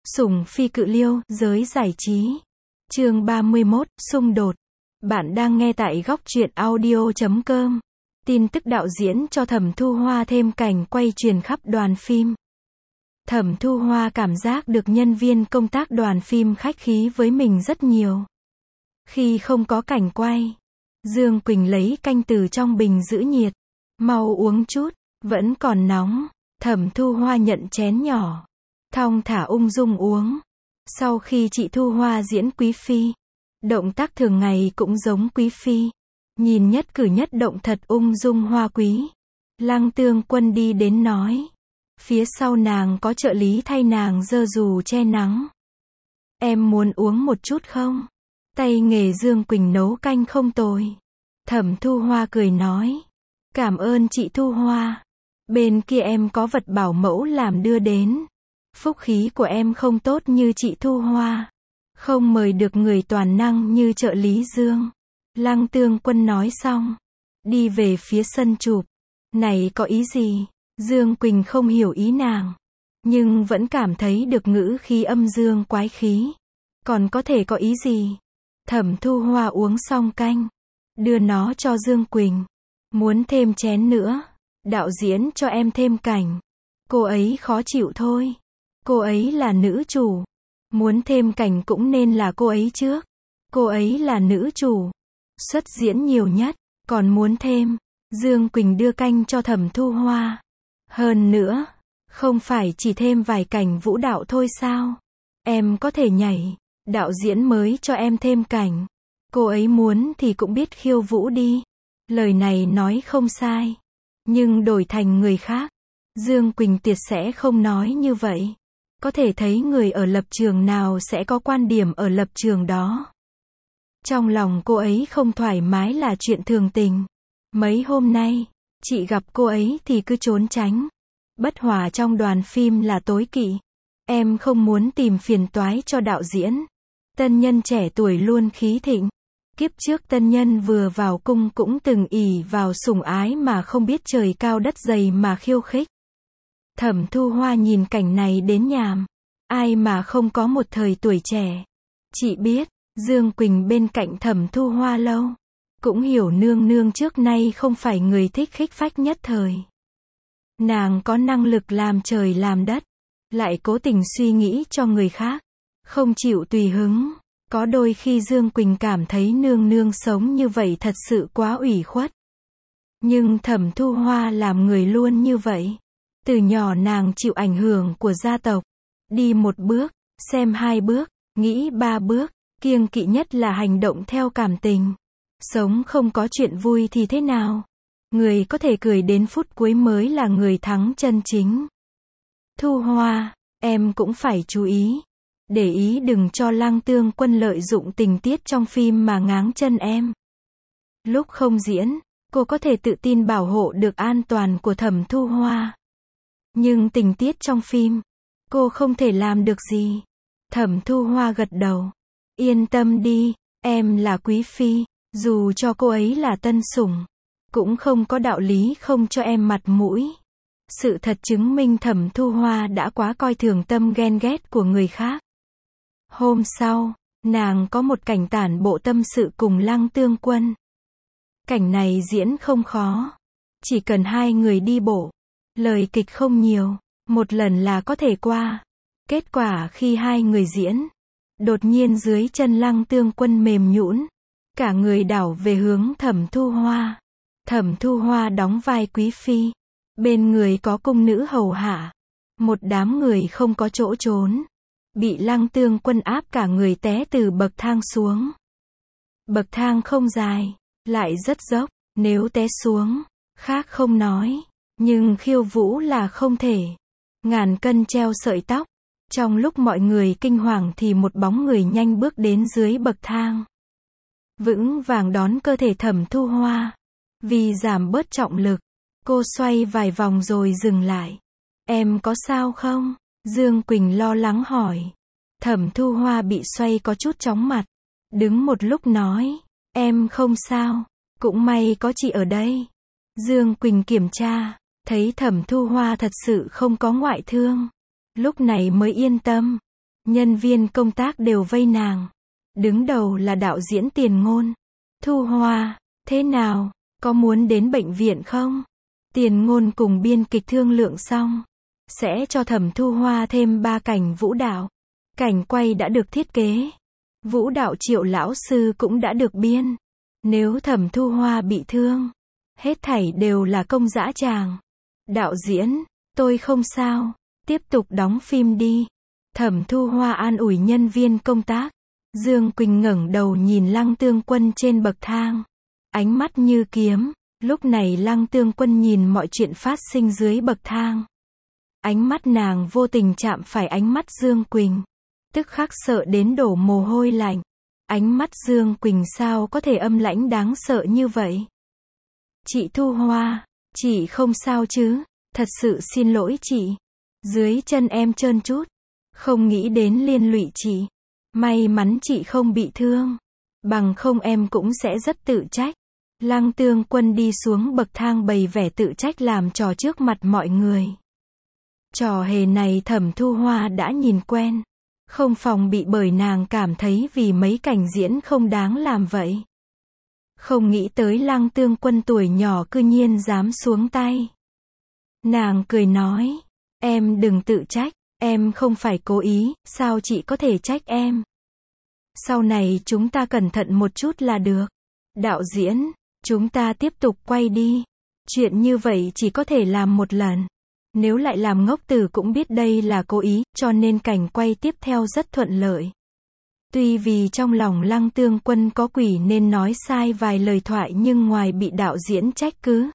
Sủng phi cự liêu, giới giải trí. Chương 31, xung đột. Bạn đang nghe tại góc truyện audio.com. Tin tức đạo diễn cho Thẩm Thu Hoa thêm cảnh quay truyền khắp đoàn phim. Thẩm Thu Hoa cảm giác được nhân viên công tác đoàn phim khách khí với mình rất nhiều. Khi không có cảnh quay, Dương Quỳnh lấy canh từ trong bình giữ nhiệt. Mau uống chút, vẫn còn nóng. Thẩm Thu Hoa nhận chén nhỏ, thong thả ung dung uống. Sau khi chị Thu Hoa diễn quý phi, động tác thường ngày cũng giống quý phi. Nhìn nhất cử nhất động thật ung dung hoa quý. Lăng Tương Quân đi đến nói. Phía sau nàng có trợ lý thay nàng giơ dù che nắng. Em muốn uống một chút không? Tay nghề Dương Quỳnh nấu canh không tồi. Thẩm Thu Hoa cười nói. Cảm ơn chị Thu Hoa. Bên kia em có vật bảo mẫu làm đưa đến. Phúc khí của em không tốt như chị Thu Hoa. Không mời được người toàn năng như trợ lý Dương. Lăng Tương Quân nói xong, đi về phía sân chụp. Này có ý gì? Dương Quỳnh không hiểu ý nàng, nhưng vẫn cảm thấy được ngữ khí âm dương quái khí. Còn có thể có ý gì? Thẩm Thu Hoa uống xong canh, đưa nó cho Dương Quỳnh. Muốn thêm chén nữa? Đạo diễn cho em thêm cảnh. Cô ấy khó chịu thôi. Cô ấy là nữ chủ. Muốn thêm cảnh cũng nên là cô ấy trước. Cô ấy là nữ chủ. Xuất diễn nhiều nhất. Còn muốn thêm. Dương Quỳnh đưa canh cho Thẩm Thu Hoa. Hơn nữa, không phải chỉ thêm vài cảnh vũ đạo thôi sao? Em có thể nhảy. Đạo diễn mới cho em thêm cảnh. Cô ấy muốn thì cũng biết khiêu vũ đi. Lời này nói không sai. Nhưng đổi thành người khác, Dương Quỳnh tuyệt sẽ không nói như vậy. Có thể thấy người ở lập trường nào sẽ có quan điểm ở lập trường đó. Trong lòng cô ấy không thoải mái là chuyện thường tình. Mấy hôm nay, chị gặp cô ấy thì cứ trốn tránh. Bất hòa trong đoàn phim là tối kỵ. Em không muốn tìm phiền toái cho đạo diễn. Tân nhân trẻ tuổi luôn khí thịnh. Kiếp trước tân nhân vừa vào cung cũng từng ỷ vào sủng ái mà không biết trời cao đất dày mà khiêu khích. Thẩm Thu Hoa nhìn cảnh này đến nhàm. Ai mà không có một thời tuổi trẻ. Chị biết, Dương Quỳnh bên cạnh Thẩm Thu Hoa lâu. Cũng hiểu nương nương trước nay không phải người thích khích phách nhất thời. Nàng có năng lực làm trời làm đất. Lại cố tình suy nghĩ cho người khác. Không chịu tùy hứng. Có đôi khi Dương Quỳnh cảm thấy nương nương sống như vậy thật sự quá ủy khuất. Nhưng Thẩm Thu Hoa làm người luôn như vậy. Từ nhỏ nàng chịu ảnh hưởng của gia tộc. Đi một bước, xem hai bước, nghĩ ba bước, kiêng kỵ nhất là hành động theo cảm tình. Sống không có chuyện vui thì thế nào? Người có thể cười đến phút cuối mới là người thắng chân chính. Thu Hoa, em cũng phải chú ý. Để ý đừng cho Lăng Tương Quân lợi dụng tình tiết trong phim mà ngáng chân em. Lúc không diễn, cô có thể tự tin bảo hộ được an toàn của Thẩm Thu Hoa. Nhưng tình tiết trong phim, cô không thể làm được gì. Thẩm Thu Hoa gật đầu. Yên tâm đi, em là quý phi, dù cho cô ấy là tân sủng, cũng không có đạo lý không cho em mặt mũi. Sự thật chứng minh Thẩm Thu Hoa đã quá coi thường tâm ghen ghét của người khác. Hôm sau, nàng có một cảnh tản bộ tâm sự cùng Lăng Tương Quân. Cảnh này diễn không khó. Chỉ cần hai người đi bộ. Lời kịch không nhiều. Một lần là có thể qua. Kết quả khi hai người diễn, đột nhiên dưới chân Lăng Tương Quân mềm nhũn. Cả người đảo về hướng Thẩm Thu Hoa. Thẩm Thu Hoa đóng vai quý phi. Bên người có cung nữ hầu hạ. Một đám người không có chỗ trốn. Bị Lăng Tương Quân áp cả người té từ bậc thang xuống. Bậc thang không dài, lại rất dốc, nếu té xuống, khác không nói, nhưng khiêu vũ là không thể. Ngàn cân treo sợi tóc. Trong lúc mọi người kinh hoàng thì một bóng người nhanh bước đến dưới bậc thang. Vững vàng đón cơ thể Thẩm Thu Hoa. Vì giảm bớt trọng lực, cô xoay vài vòng rồi dừng lại. Em có sao không? Dương Quỳnh lo lắng hỏi. Thẩm Thu Hoa bị xoay có chút chóng mặt. Đứng một lúc nói. Em không sao. Cũng may có chị ở đây. Dương Quỳnh kiểm tra. Thấy Thẩm Thu Hoa thật sự không có ngoại thương. Lúc này mới yên tâm. Nhân viên công tác đều vây nàng. Đứng đầu là đạo diễn Tiền Ngôn. Thu Hoa, thế nào, có muốn đến bệnh viện không? Tiền Ngôn cùng biên kịch thương lượng xong, sẽ cho Thẩm Thu Hoa thêm 3 cảnh vũ đạo. Cảnh quay đã được thiết kế. Vũ đạo Triệu lão sư cũng đã được biên. Nếu Thẩm Thu Hoa bị thương, hết thảy đều là công dã tràng. Đạo diễn, tôi không sao, tiếp tục đóng phim đi. Thẩm Thu Hoa an ủi nhân viên công tác. Dương Quỳnh ngẩng đầu nhìn Lăng Tương Quân trên bậc thang. Ánh mắt như kiếm. Lúc này Lăng Tương Quân nhìn mọi chuyện phát sinh dưới bậc thang. Ánh mắt nàng vô tình chạm phải ánh mắt Dương Quỳnh. Tức khắc sợ đến đổ mồ hôi lạnh. Ánh mắt Dương Quỳnh sao có thể âm lãnh đáng sợ như vậy? Chị Thu Hoa, chị không sao chứ? Thật sự xin lỗi chị. Dưới chân em trơn chút. Không nghĩ đến liên lụy chị. May mắn chị không bị thương. Bằng không em cũng sẽ rất tự trách. Lăng Tương Quân đi xuống bậc thang bày vẻ tự trách làm trò trước mặt mọi người. Trò hề này Thẩm Thu Hoa đã nhìn quen. Không phòng bị bởi nàng cảm thấy vì mấy cảnh diễn không đáng làm vậy. Không nghĩ tới Lăng Tương Quân tuổi nhỏ cư nhiên dám xuống tay. Nàng cười nói, em đừng tự trách, em không phải cố ý, sao chị có thể trách em? Sau này chúng ta cẩn thận một chút là được. Đạo diễn, chúng ta tiếp tục quay đi. Chuyện như vậy chỉ có thể làm một lần. Nếu lại làm ngốc tử cũng biết đây là cố ý, cho nên cảnh quay tiếp theo rất thuận lợi. Tuy vì trong lòng Lăng Tương Quân có quỷ nên nói sai vài lời thoại nhưng ngoài bị đạo diễn trách cứ,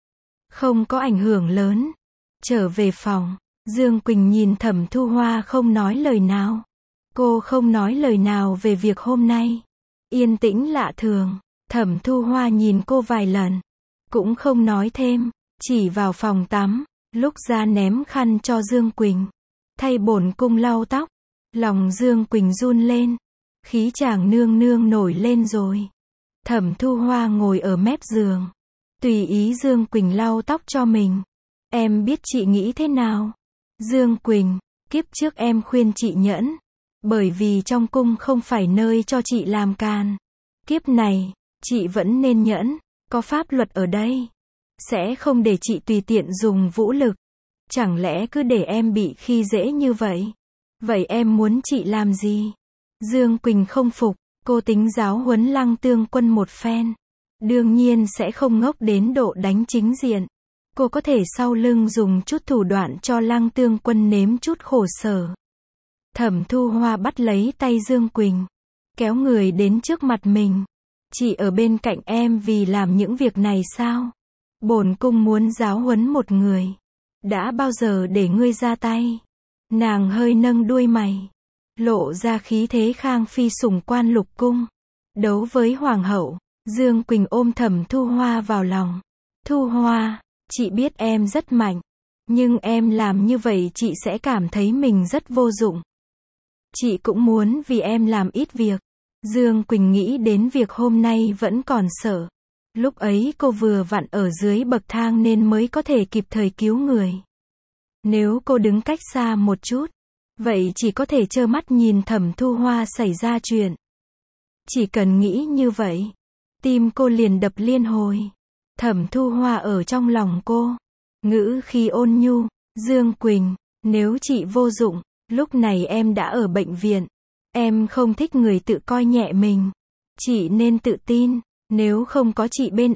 không có ảnh hưởng lớn. Trở về phòng, Dương Quỳnh nhìn Thẩm Thu Hoa không nói lời nào. Cô không nói lời nào về việc hôm nay. Yên tĩnh lạ thường. Thẩm Thu Hoa nhìn cô vài lần. Cũng không nói thêm. Chỉ vào phòng tắm. Lúc ra ném khăn cho Dương Quỳnh. Thay bổn cung lau tóc. Lòng Dương Quỳnh run lên. Khí chàng nương nương nổi lên rồi. Thẩm Thu Hoa ngồi ở mép giường. Tùy ý Dương Quỳnh lau tóc cho mình. Em biết chị nghĩ thế nào? Dương Quỳnh, kiếp trước em khuyên chị nhẫn. Bởi vì trong cung không phải nơi cho chị làm càn. Kiếp này, chị vẫn nên nhẫn. Có pháp luật ở đây. Sẽ không để chị tùy tiện dùng vũ lực. Chẳng lẽ cứ để em bị khi dễ như vậy? Vậy em muốn chị làm gì? Dương Quỳnh không phục. Cô tính giáo huấn Lăng Tương Quân một phen. Đương nhiên sẽ không ngốc đến độ đánh chính diện. Cô có thể sau lưng dùng chút thủ đoạn cho Lăng Tương Quân nếm chút khổ sở. Thẩm Thu Hoa bắt lấy tay Dương Quỳnh. Kéo người đến trước mặt mình. Chị ở bên cạnh em vì làm những việc này sao? Bổn cung muốn giáo huấn một người. Đã bao giờ để ngươi ra tay? Nàng hơi nâng đuôi mày. Lộ ra khí thế khang phi sủng quan lục cung. Đấu với hoàng hậu. Dương Quỳnh ôm Thẩm Thu Hoa vào lòng. Thu Hoa, chị biết em rất mạnh. Nhưng em làm như vậy chị sẽ cảm thấy mình rất vô dụng. Chị cũng muốn vì em làm ít việc. Dương Quỳnh nghĩ đến việc hôm nay vẫn còn sợ. Lúc ấy cô vừa vặn ở dưới bậc thang nên mới có thể kịp thời cứu người. Nếu cô đứng cách xa một chút, vậy chỉ có thể trơ mắt nhìn Thẩm Thu Hoa xảy ra chuyện. Chỉ cần nghĩ như vậy, tim cô liền đập liên hồi. Thẩm Thu Hoa ở trong lòng cô. Ngữ khi ôn nhu, Dương Quỳnh, nếu chị vô dụng, lúc này em đã ở bệnh viện. Em không thích người tự coi nhẹ mình. Chị nên tự tin, nếu không có chị bên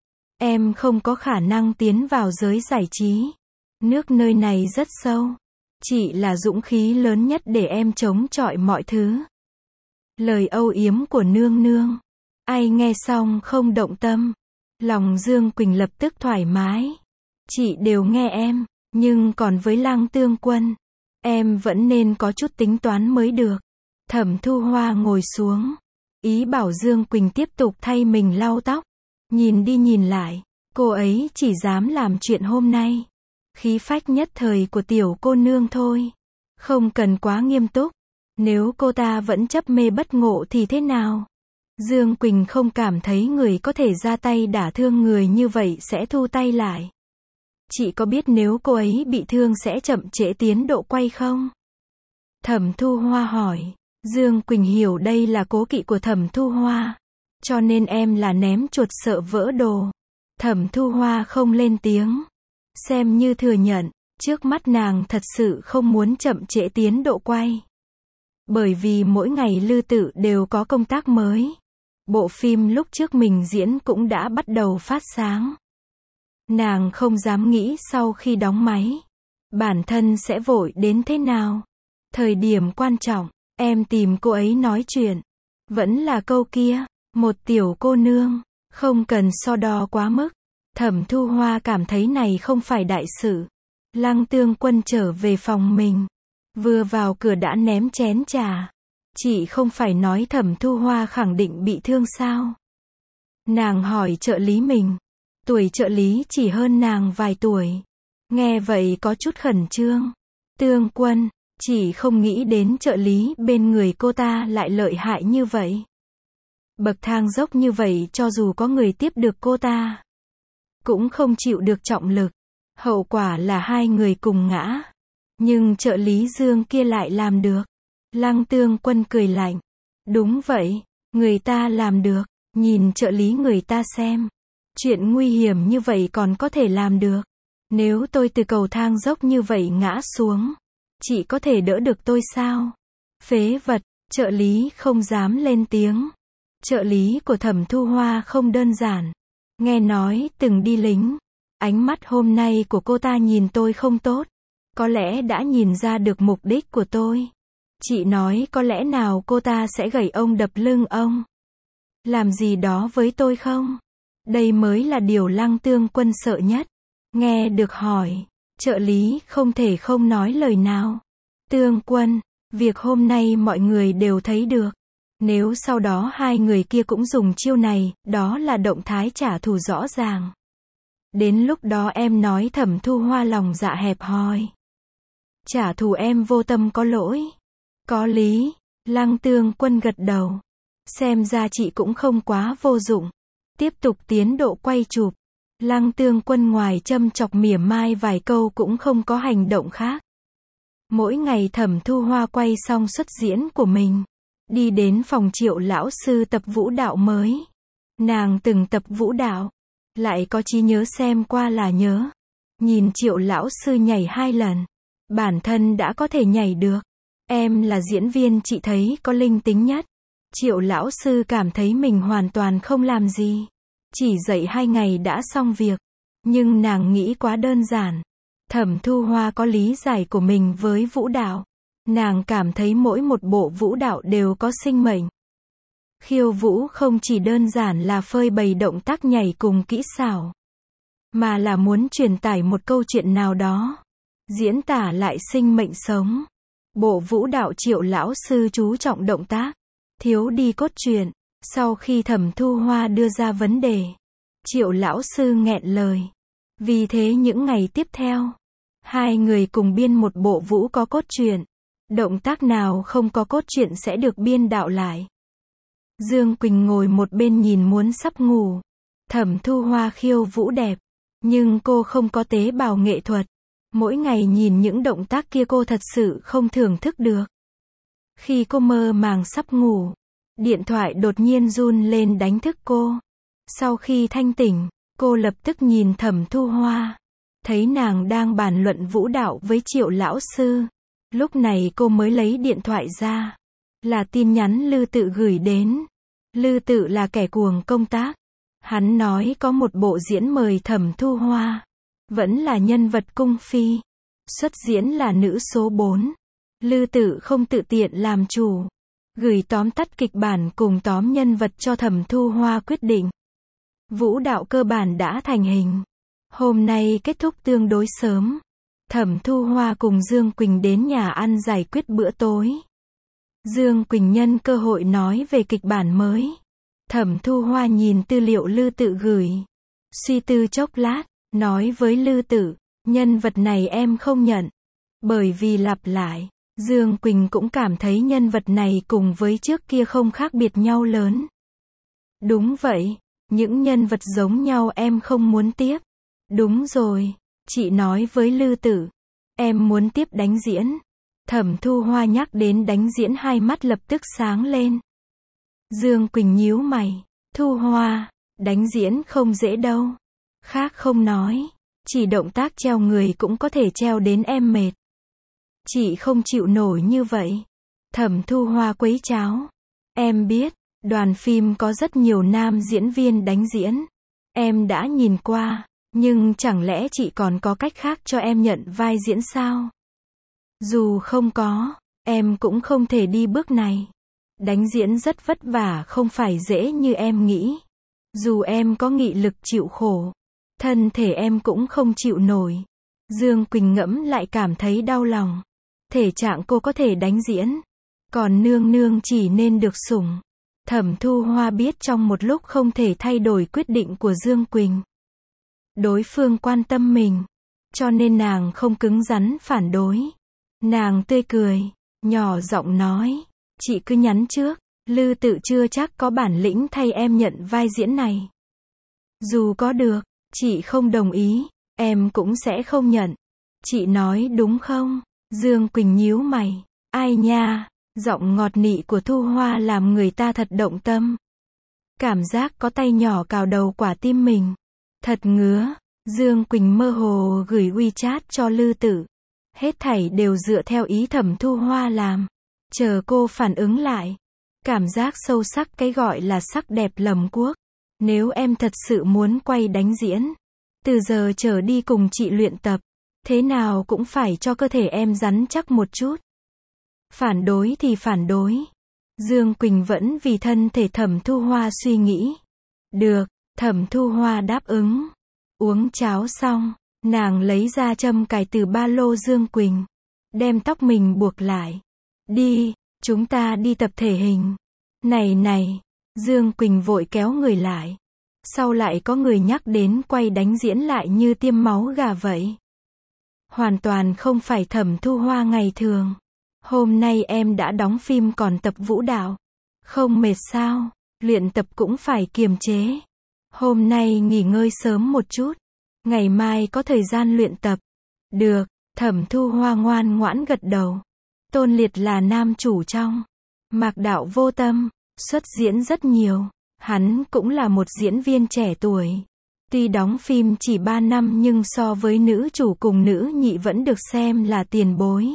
em không có khả năng tiến vào giới giải trí. Nước nơi này rất sâu. Chị là dũng khí lớn nhất để em chống chọi mọi thứ. Lời âu yếm của nương nương. Ai nghe xong không động tâm. Lòng Dương Quỳnh lập tức thoải mái. Chị đều nghe em, nhưng còn với Lăng Tương Quân, em vẫn nên có chút tính toán mới được. Thẩm Thu Hoa ngồi xuống, ý bảo Dương Quỳnh tiếp tục thay mình lau tóc. Nhìn đi nhìn lại, cô ấy chỉ dám làm chuyện hôm nay. Khí phách nhất thời của tiểu cô nương thôi. Không cần quá nghiêm túc. Nếu cô ta vẫn chấp mê bất ngộ thì thế nào? Dương Quỳnh không cảm thấy người có thể ra tay đả thương người như vậy sẽ thu tay lại. Chị có biết nếu cô ấy bị thương sẽ chậm trễ tiến độ quay không? Thẩm Thu Hoa hỏi. Dương Quỳnh hiểu đây là cố kỵ của Thẩm Thu Hoa. Cho nên em là ném chuột sợ vỡ đồ. Thẩm Thu Hoa không lên tiếng. Xem như thừa nhận, trước mắt nàng thật sự không muốn chậm trễ tiến độ quay. Bởi vì mỗi ngày Lư Tự đều có công tác mới. Bộ phim lúc trước mình diễn cũng đã bắt đầu phát sáng. Nàng không dám nghĩ sau khi đóng máy, bản thân sẽ vội đến thế nào. Thời điểm quan trọng, em tìm cô ấy nói chuyện. Vẫn là câu kia, một tiểu cô nương, không cần so đo quá mức. Thẩm Thu Hoa cảm thấy này không phải đại sự. Lăng Tương Quân trở về phòng mình. Vừa vào cửa đã ném chén trà. Chị không phải nói Thẩm Thu Hoa khẳng định bị thương sao? Nàng hỏi trợ lý mình. Tuổi trợ lý chỉ hơn nàng vài tuổi. Nghe vậy có chút khẩn trương. Tương Quân, chỉ không nghĩ đến trợ lý bên người cô ta lại lợi hại như vậy. Bậc thang dốc như vậy cho dù có người tiếp được cô ta, cũng không chịu được trọng lực. Hậu quả là hai người cùng ngã. Nhưng trợ lý Dương kia lại làm được. Lăng Tương Quân cười lạnh. Đúng vậy, người ta làm được. Nhìn trợ lý người ta xem. Chuyện nguy hiểm như vậy còn có thể làm được. Nếu tôi từ cầu thang dốc như vậy ngã xuống, chị có thể đỡ được tôi sao? Phế vật, trợ lý không dám lên tiếng. Trợ lý của Thẩm Thu Hoa không đơn giản. Nghe nói từng đi lính. Ánh mắt hôm nay của cô ta nhìn tôi không tốt. Có lẽ đã nhìn ra được mục đích của tôi. Chị nói có lẽ nào cô ta sẽ gẩy ông đập lưng ông. Làm gì đó với tôi không? Đây mới là điều Lăng Tương Quân sợ nhất. Nghe được hỏi, trợ lý không thể không nói lời nào. Tương Quân, việc hôm nay mọi người đều thấy được. Nếu sau đó hai người kia cũng dùng chiêu này, đó là động thái trả thù rõ ràng. Đến lúc đó em nói Thẩm Thu Hoa lòng dạ hẹp hòi. Trả thù em vô tâm có lỗi. Có lý. Lăng Tương Quân gật đầu. Xem ra chị cũng không quá vô dụng. Tiếp tục tiến độ quay chụp. Lăng Tương Quân ngoài châm chọc mỉa mai vài câu cũng không có hành động khác. Mỗi ngày Thẩm Thu Hoa quay xong xuất diễn của mình, đi đến phòng Triệu lão sư tập vũ đạo mới. Nàng từng tập vũ đạo, lại có trí nhớ xem qua là nhớ. Nhìn Triệu lão sư nhảy 2 lần, bản thân đã có thể nhảy được. Em là diễn viên chị thấy có linh tính nhất. Triệu lão sư cảm thấy mình hoàn toàn không làm gì. Chỉ dạy 2 ngày đã xong việc. Nhưng nàng nghĩ quá đơn giản. Thẩm Thu Hoa có lý giải của mình với vũ đạo. Nàng cảm thấy mỗi một bộ vũ đạo đều có sinh mệnh. Khiêu vũ không chỉ đơn giản là phơi bày động tác nhảy cùng kỹ xảo, mà là muốn truyền tải một câu chuyện nào đó. Diễn tả lại sinh mệnh sống. Bộ vũ đạo Triệu lão sư chú trọng động tác, thiếu đi cốt truyện. Sau khi Thẩm Thu Hoa đưa ra vấn đề, Triệu lão sư nghẹn lời. Vì thế những ngày tiếp theo, hai người cùng biên một bộ vũ có cốt truyện. Động tác nào không có cốt truyện sẽ được biên đạo lại. Dương Quỳnh ngồi một bên nhìn muốn sắp ngủ. Thẩm Thu Hoa khiêu vũ đẹp, nhưng cô không có tế bào nghệ thuật. Mỗi ngày nhìn những động tác kia cô thật sự không thưởng thức được. Khi cô mơ màng sắp ngủ, điện thoại đột nhiên run lên đánh thức cô. Sau khi thanh tỉnh, cô lập tức nhìn Thẩm Thu Hoa, thấy nàng đang bàn luận vũ đạo với Triệu lão sư. Lúc này cô mới lấy điện thoại ra. Là tin nhắn Lư Tự gửi đến. Lư Tự là kẻ cuồng công tác. Hắn nói có một bộ diễn mời Thẩm Thu Hoa. Vẫn là nhân vật cung phi. Xuất diễn là nữ số 4. Lư Tự không tự tiện làm chủ. Gửi tóm tắt kịch bản cùng tóm nhân vật cho Thẩm Thu Hoa quyết định. Vũ đạo cơ bản đã thành hình. Hôm nay kết thúc tương đối sớm. Thẩm Thu Hoa cùng Dương Quỳnh đến nhà ăn giải quyết bữa tối. Dương Quỳnh nhân cơ hội nói về kịch bản mới. Thẩm Thu Hoa nhìn tư liệu Lư Tự gửi. Suy tư chốc lát, nói với Lư Tự, nhân vật này em không nhận. Bởi vì lặp lại, Dương Quỳnh cũng cảm thấy nhân vật này cùng với trước kia không khác biệt nhau lớn. Đúng vậy, những nhân vật giống nhau em không muốn tiếp. Đúng rồi, chị nói với Lư Tự, em muốn tiếp đánh diễn. Thẩm Thu Hoa nhắc đến đánh diễn hai mắt lập tức sáng lên. Dương Quỳnh nhíu mày. Thu Hoa, đánh diễn không dễ đâu. Khác không nói. Chỉ động tác treo người cũng có thể treo đến em mệt. Chị không chịu nổi như vậy. Thẩm Thu Hoa quấy cháo. Em biết, đoàn phim có rất nhiều nam diễn viên đánh diễn. Em đã nhìn qua, nhưng chẳng lẽ chị còn có cách khác cho em nhận vai diễn sao? Dù không có, em cũng không thể đi bước này. Đánh diễn rất vất vả, không phải dễ như em nghĩ. Dù em có nghị lực chịu khổ, thân thể em cũng không chịu nổi. Dương Quỳnh ngẫm lại cảm thấy đau lòng. Thể trạng cô có thể đánh diễn, còn nương nương chỉ nên được sủng. Thẩm Thu Hoa biết trong một lúc không thể thay đổi quyết định của Dương Quỳnh. Đối phương quan tâm mình, cho nên nàng không cứng rắn phản đối. Nàng tươi cười, nhỏ giọng nói, chị cứ nhắn trước, Lư Tự chưa chắc có bản lĩnh thay em nhận vai diễn này. Dù có được, chị không đồng ý, em cũng sẽ không nhận. Chị nói đúng không? Dương Quỳnh nhíu mày. Ai nha, giọng ngọt nị của Thu Hoa làm người ta thật động tâm. Cảm giác có tay nhỏ cào đầu quả tim mình. Thật ngứa. Dương Quỳnh mơ hồ gửi WeChat cho Lư Tự. Hết thảy đều dựa theo ý Thẩm Thu Hoa làm. Chờ cô phản ứng lại. Cảm giác sâu sắc cái gọi là sắc đẹp lầm quốc. Nếu em thật sự muốn quay đánh diễn, từ giờ trở đi cùng chị luyện tập, thế nào cũng phải cho cơ thể em rắn chắc một chút. Phản đối thì phản đối. Dương Quỳnh vẫn vì thân thể Thẩm Thu Hoa suy nghĩ. Được, Thẩm Thu Hoa đáp ứng. Uống cháo xong, nàng lấy ra châm cài từ ba lô Dương Quỳnh. Đem tóc mình buộc lại. Đi, chúng ta đi tập thể hình. Này, Dương Quỳnh vội kéo người lại. Sau lại có người nhắc đến quay đánh diễn lại như tiêm máu gà vậy. Hoàn toàn không phải Thẩm Thu Hoa ngày thường. Hôm nay em đã đóng phim còn tập vũ đạo. Không mệt sao? Luyện tập cũng phải kiềm chế. Hôm nay nghỉ ngơi sớm một chút. Ngày mai có thời gian luyện tập. Được, Thẩm Thu Hoa ngoan ngoãn gật đầu. Tôn Liệt là nam chủ trong Mạc Đạo Vô Tâm, xuất diễn rất nhiều. Hắn cũng là một diễn viên trẻ tuổi. Tuy đóng phim chỉ 3 năm nhưng so với nữ chủ cùng nữ nhị vẫn được xem là tiền bối.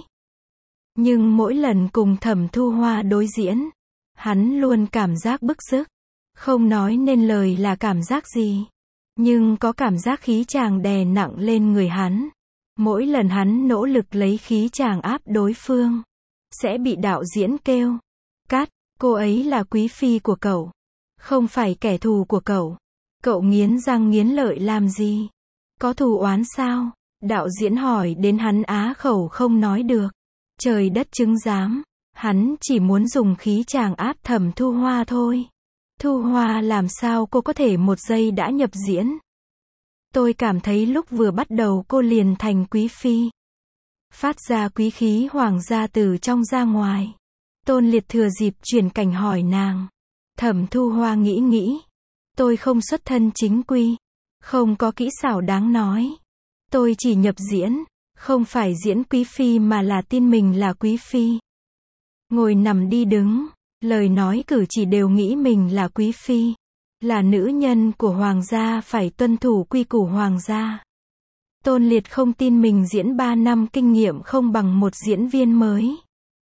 Nhưng mỗi lần cùng Thẩm Thu Hoa đối diễn, hắn luôn cảm giác bức rứt. Không nói nên lời là cảm giác gì. Nhưng có cảm giác khí chàng đè nặng lên người hắn. Mỗi lần hắn nỗ lực lấy khí chàng áp đối phương, sẽ bị đạo diễn kêu. Cắt, cô ấy là quý phi của cậu. Không phải kẻ thù của cậu. Cậu nghiến răng nghiến lợi làm gì? Có thù oán sao? Đạo diễn hỏi đến hắn á khẩu không nói được. Trời đất chứng giám. Hắn chỉ muốn dùng khí chàng áp Thẩm Thu Hoa thôi. Thu Hoa làm sao cô có thể một giây đã nhập diễn? Tôi cảm thấy lúc vừa bắt đầu cô liền thành quý phi. Phát ra quý khí hoàng gia từ trong ra ngoài. Tôn Liệt thừa dịp chuyển cảnh hỏi nàng. Thẩm Thu Hoa nghĩ. Tôi không xuất thân chính quy. Không có kỹ xảo đáng nói. Tôi chỉ nhập diễn. Không phải diễn quý phi mà là tin mình là quý phi. Ngồi nằm đi đứng. Lời nói cử chỉ đều nghĩ mình là quý phi. Là nữ nhân của hoàng gia phải tuân thủ quy củ hoàng gia. Tôn Liệt không tin mình diễn 3 năm kinh nghiệm không bằng một diễn viên mới.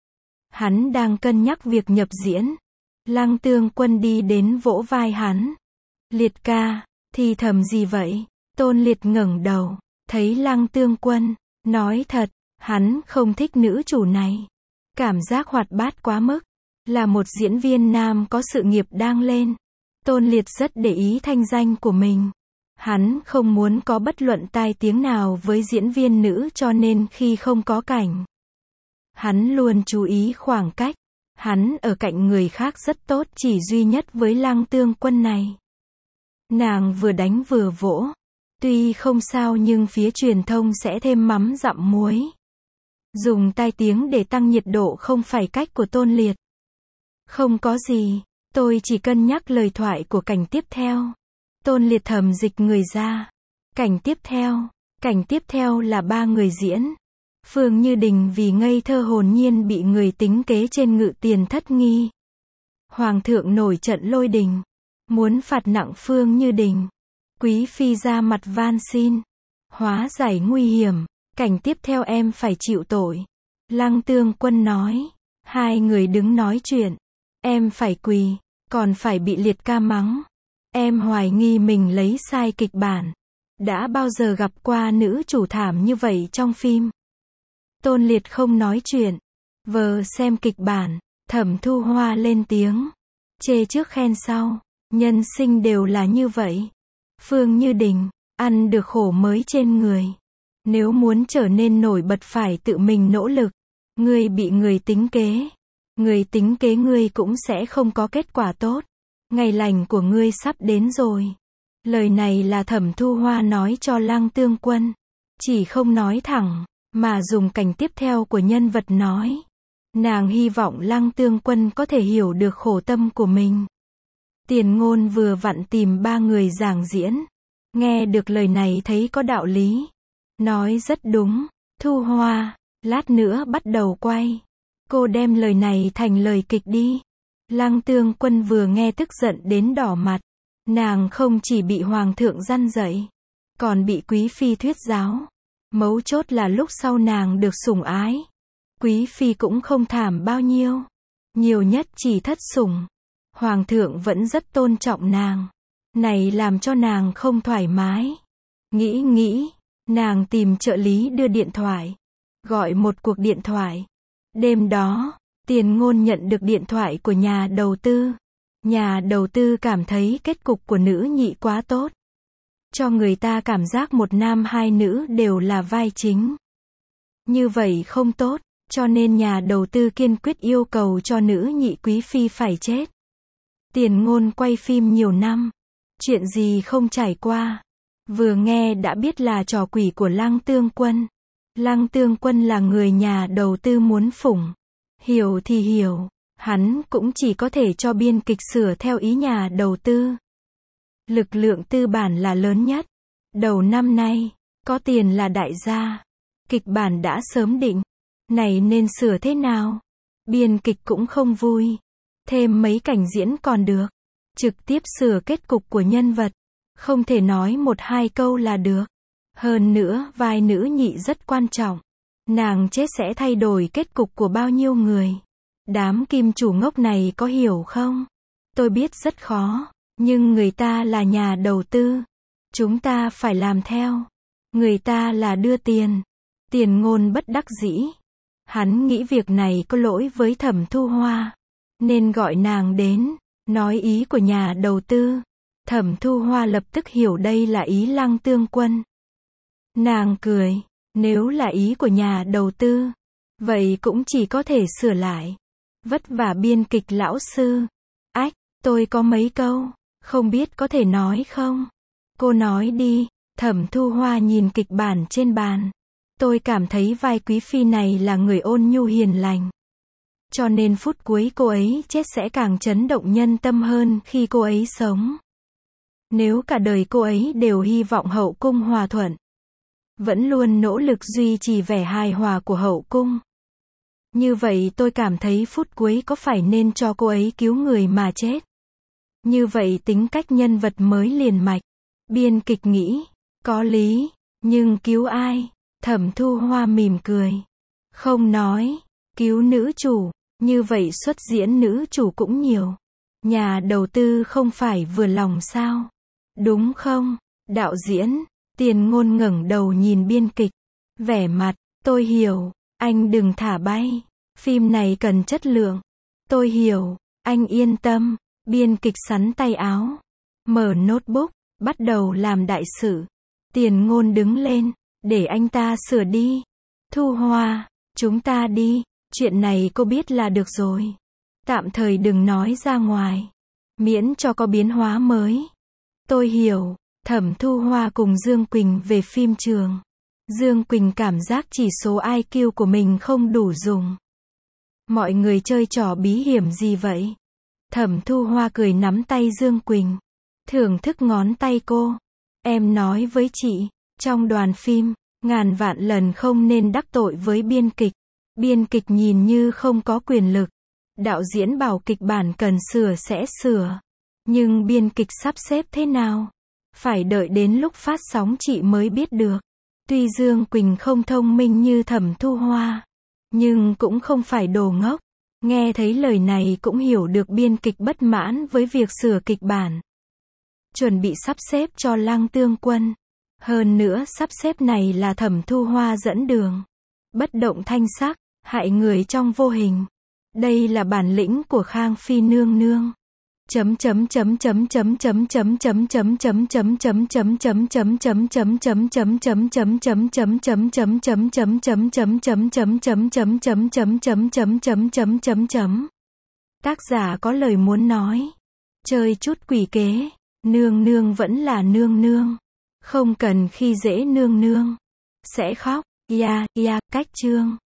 Hắn đang cân nhắc việc nhập diễn. Lăng Tương Quân đi đến vỗ vai hắn. Liệt ca, thì thầm gì vậy? Tôn Liệt ngẩng đầu, thấy Lăng Tương Quân, nói thật, hắn không thích nữ chủ này. Cảm giác hoạt bát quá mức. Là một diễn viên nam có sự nghiệp đang lên. Tôn Liệt rất để ý thanh danh của mình. Hắn không muốn có bất luận tai tiếng nào với diễn viên nữ cho nên khi không có cảnh, hắn luôn chú ý khoảng cách. Hắn ở cạnh người khác rất tốt, chỉ duy nhất với Lăng Tương Quân này. Nàng vừa đánh vừa vỗ. Tuy không sao nhưng phía truyền thông sẽ thêm mắm dặm muối. Dùng tai tiếng để tăng nhiệt độ không phải cách của Tôn Liệt. Không có gì, tôi chỉ cân nhắc lời thoại của cảnh tiếp theo. Tôn Liệt thầm dịch người ra. Cảnh tiếp theo là 3 người diễn. Phương Như Đình vì ngây thơ hồn nhiên bị người tính kế trên Ngự Tiền thất nghi. Hoàng thượng nổi trận lôi đình, muốn phạt nặng Phương Như Đình. Quý phi ra mặt van xin, hóa giải nguy hiểm, cảnh tiếp theo em phải chịu tội. Lăng Tương Quân nói, hai người đứng nói chuyện, em phải quỳ, còn phải bị liệt ca mắng. Em hoài nghi mình lấy sai kịch bản. Đã bao giờ gặp qua nữ chủ thảm như vậy trong phim? Tôn Liệt không nói chuyện, vờ xem kịch bản. Thẩm Thu Hoa lên tiếng, chê trước khen sau, nhân sinh đều là như vậy. Phương Như Đình, ăn được khổ mới trên người. Nếu muốn trở nên nổi bật phải tự mình nỗ lực. Ngươi bị người tính kế, người tính kế ngươi cũng sẽ không có kết quả tốt. Ngày lành của ngươi sắp đến rồi. Lời này là Thẩm Thu Hoa nói cho Lăng Tương Quân. Chỉ không nói thẳng, mà dùng cảnh tiếp theo của nhân vật nói. Nàng hy vọng Lăng Tương Quân có thể hiểu được khổ tâm của mình. Tiền Ngôn vừa vặn tìm ba người giảng diễn. Nghe được lời này thấy có đạo lý. Nói rất đúng. Thu Hoa, lát nữa bắt đầu quay. Cô đem lời này thành lời kịch đi. Lăng Tương Quân vừa nghe tức giận đến đỏ mặt. Nàng không chỉ bị hoàng thượng răn dạy, còn bị quý phi thuyết giáo. Mấu chốt là lúc sau nàng được sủng ái. Quý phi cũng không thảm bao nhiêu. Nhiều nhất chỉ thất sủng. Hoàng thượng vẫn rất tôn trọng nàng. Này làm cho nàng không thoải mái. Nghĩ, nàng tìm trợ lý đưa điện thoại. Gọi một cuộc điện thoại. Đêm đó, Tiền Ngôn nhận được điện thoại của nhà đầu tư. Nhà đầu tư cảm thấy kết cục của nữ nhị quá tốt. Cho người ta cảm giác một nam hai nữ đều là vai chính. Như vậy không tốt, cho nên nhà đầu tư kiên quyết yêu cầu cho nữ nhị quý phi phải chết. Tiền Ngôn quay phim nhiều năm. Chuyện gì không trải qua. Vừa nghe đã biết là trò quỷ của Lăng Tương Quân. Lăng Tương Quân là người nhà đầu tư muốn phủng. Hiểu thì hiểu, hắn cũng chỉ có thể cho biên kịch sửa theo ý nhà đầu tư. Lực lượng tư bản là lớn nhất. Đầu năm nay, có tiền là đại gia. Kịch bản đã sớm định. Này nên sửa thế nào? Biên kịch cũng không vui. Thêm mấy cảnh diễn còn được. Trực tiếp sửa kết cục của nhân vật. Không thể nói một hai câu là được. Hơn nữa, vai nữ nhị rất quan trọng. Nàng chết sẽ thay đổi kết cục của bao nhiêu người. Đám kim chủ ngốc này có hiểu không? Tôi biết rất khó. Nhưng người ta là nhà đầu tư. Chúng ta phải làm theo. Người ta là đưa tiền. Tiền Ngôn bất đắc dĩ. Hắn nghĩ việc này có lỗi với Thẩm Thu Hoa. Nên gọi nàng đến. Nói ý của nhà đầu tư. Thẩm Thu Hoa lập tức hiểu đây là ý Lăng Tương Quân. Nàng cười. Nếu là ý của nhà đầu tư, vậy cũng chỉ có thể sửa lại. Vất vả biên kịch lão sư. Ách, tôi có mấy câu, không biết có thể nói không? Cô nói đi. Thẩm Thu Hoa nhìn kịch bản trên bàn. Tôi cảm thấy vai quý phi này là người ôn nhu hiền lành. Cho nên phút cuối cô ấy chết sẽ càng chấn động nhân tâm hơn khi cô ấy sống. Nếu cả đời cô ấy đều hy vọng hậu cung hòa thuận, vẫn luôn nỗ lực duy trì vẻ hài hòa của hậu cung. Như vậy tôi cảm thấy phút cuối có phải nên cho cô ấy cứu người mà chết. Như vậy tính cách nhân vật mới liền mạch. Biên kịch nghĩ, có lý, nhưng cứu ai? Thẩm Thu Hoa mỉm cười. Không nói, cứu nữ chủ, như vậy xuất diễn nữ chủ cũng nhiều. Nhà đầu tư không phải vừa lòng sao? Đúng không? Đạo diễn, Tiền Ngôn ngẩng đầu nhìn biên kịch. Vẻ mặt, tôi hiểu, anh đừng thả bay. Phim này cần chất lượng. Tôi hiểu, anh yên tâm. Biên kịch xắn tay áo. Mở notebook, bắt đầu làm đại sự. Tiền Ngôn đứng lên, để anh ta sửa đi. Thu Hoa, chúng ta đi. Chuyện này cô biết là được rồi. Tạm thời đừng nói ra ngoài. Miễn cho có biến hóa mới. Tôi hiểu. Thẩm Thu Hoa cùng Dương Quỳnh về phim trường. Dương Quỳnh cảm giác chỉ số IQ của mình không đủ dùng. Mọi người chơi trò bí hiểm gì vậy? Thẩm Thu Hoa cười nắm tay Dương Quỳnh. Thưởng thức ngón tay cô. Em nói với chị, trong đoàn phim, Ngàn vạn lần không nên đắc tội với biên kịch. Biên kịch nhìn như không có quyền lực. Đạo diễn bảo kịch bản cần sửa sẽ sửa. Nhưng biên kịch sắp xếp thế nào? Phải đợi đến lúc phát sóng chị mới biết được. Tuy Dương Quỳnh không thông minh như Thẩm Thu Hoa, nhưng cũng không phải đồ ngốc. Nghe thấy lời này cũng hiểu được biên kịch bất mãn với việc sửa kịch bản. Chuẩn bị sắp xếp cho Lăng Tương Quân. Hơn nữa sắp xếp này là Thẩm Thu Hoa dẫn đường. Bất động thanh sắc, hại người trong vô hình. Đây là bản lĩnh của Khang Phi nương nương. Tác giả có lời muốn nói. Chơi chút quỷ kế. Nương nương vẫn là nương nương. Không cần khi dễ nương nương. Sẽ khóc. Cách chương.